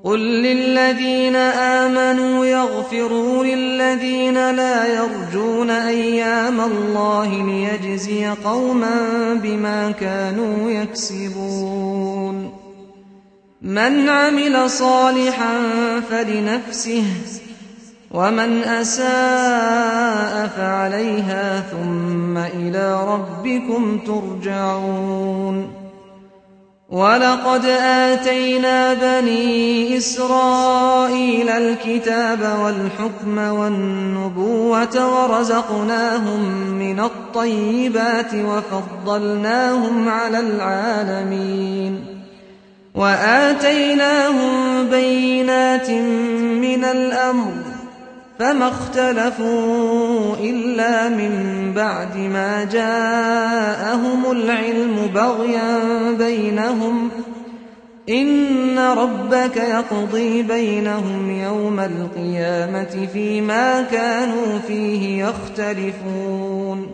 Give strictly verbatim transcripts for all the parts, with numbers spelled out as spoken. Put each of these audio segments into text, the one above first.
قل للذين آمنوا يغفروا للذين لا يرجون أيام الله ليجزي قوما بما كانوا يكسبون من عمل صالحا فلنفسه ومن أساء فعليها ثم إلى ربكم ترجعون ولقد آتينا بني إسرائيل الكتاب والحكم والنبوة ورزقناهم من الطيبات وفضلناهم على العالمين وآتيناهم بينات من الأمر فما اختلفوا إلا من بعد ما جاءهم العلم بغيا بينهم إن ربك يقضي بينهم يوم القيامة فيما كانوا فيه يختلفون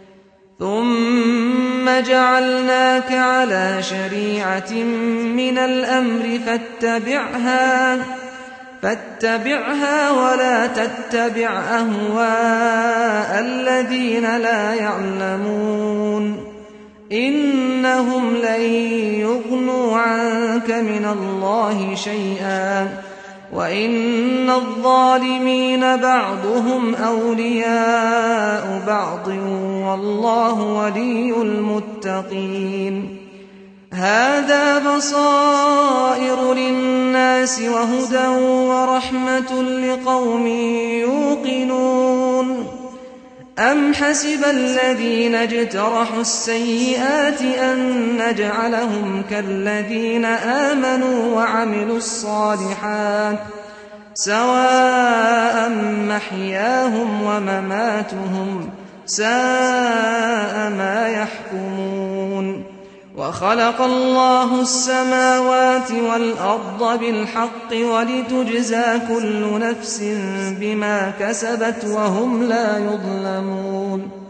ثم جعلناك على شريعة من الأمر فاتبعها فاتبعها ولا تتبع أهواء الذين لا يعلمون إنهم لن يغنوا عنك من الله شيئا وإن الظالمين بعضهم أولياء بعض والله ولي المتقين هذا بصائر للناس وهدى ورحمة لقوم يوقنون أم حسب الذين اجترحوا السيئات أن نجعلهم كالذين آمنوا وعملوا الصالحات سواء محياهم ومماتهم ساء ما يحكمون وخلق الله السماوات والأرض بالحق ولتجزى كل نفس بما كسبت وهم لا يظلمون